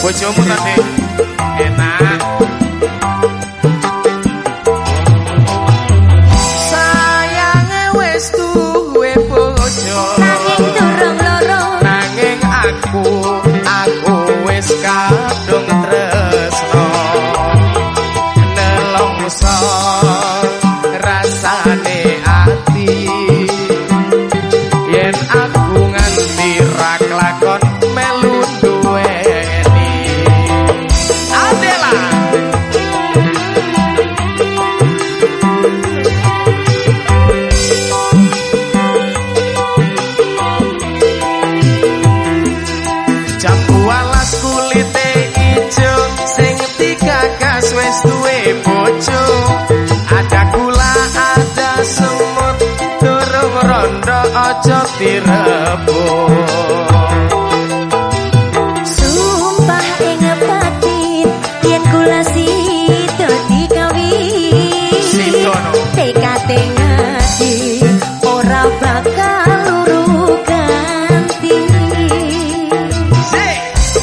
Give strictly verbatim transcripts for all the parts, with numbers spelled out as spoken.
bojomu tadi enak. Sayange wis duwe bojo nanging durung loro, nanging aku aku wis kadung tresno nelongso rasane ati yen aku nganti ra kelakon melu duweni Adela. Jambu alas kulite ijo sing digagas wis duwe bojo ada gula ada semut durung rondo aja direbut. sumpah ing batin yen kula sida dikawin Sidono tekate ngati ora bakal luru ganti. sik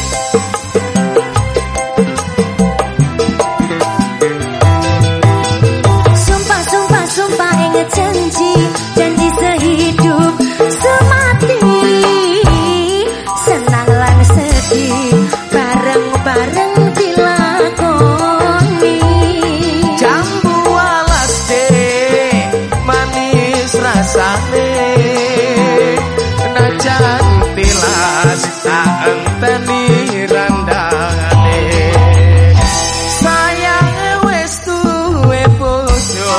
Sumpah, sumpah, sumpah ing janji, janji sehidup semati. Senang lan sedih, bareng-bareng dilakoni. jambu alas de manis rasane najan tilas tak enteni randangane sayange wis duwe bojo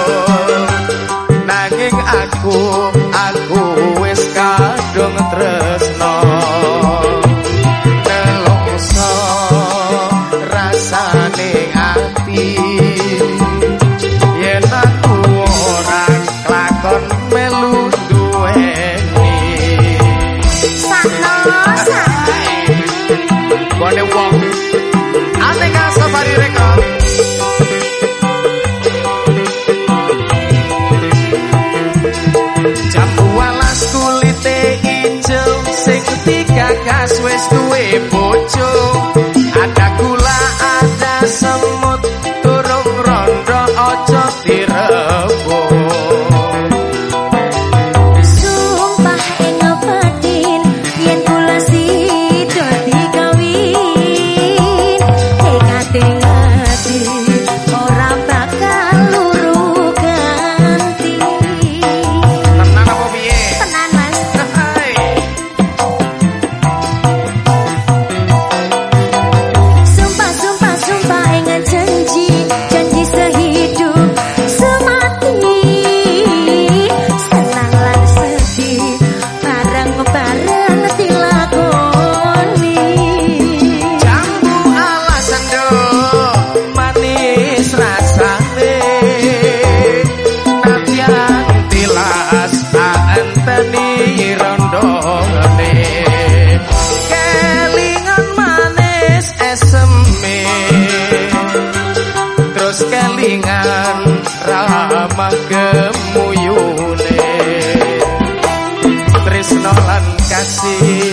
nanging aku aku wis kadung tresno nelongso rasane ati yen aku ora kelakon melu duweni Sakno, sakno. Bone wong Ateka Safari Record jambu alas kulite ijo sing digagas wis duwe bojo ada gula ada semut durung rondo aja direbut. Sumpah ing batin yen kula sida dikawin tekate ngati ora bakal luru ganti. Tenan apa piye? Tenan Mas. Hai. Sumpah, sumpah, sumpah ing janji, janji sehidup semati. Senang lan sedih, bareng-bareng dilakoni. Jambu alas endo manis rasane nadyan tilas tak enteni rondone kelingan manis eseme terus kelingan ramah gemuyune tresno lan kasih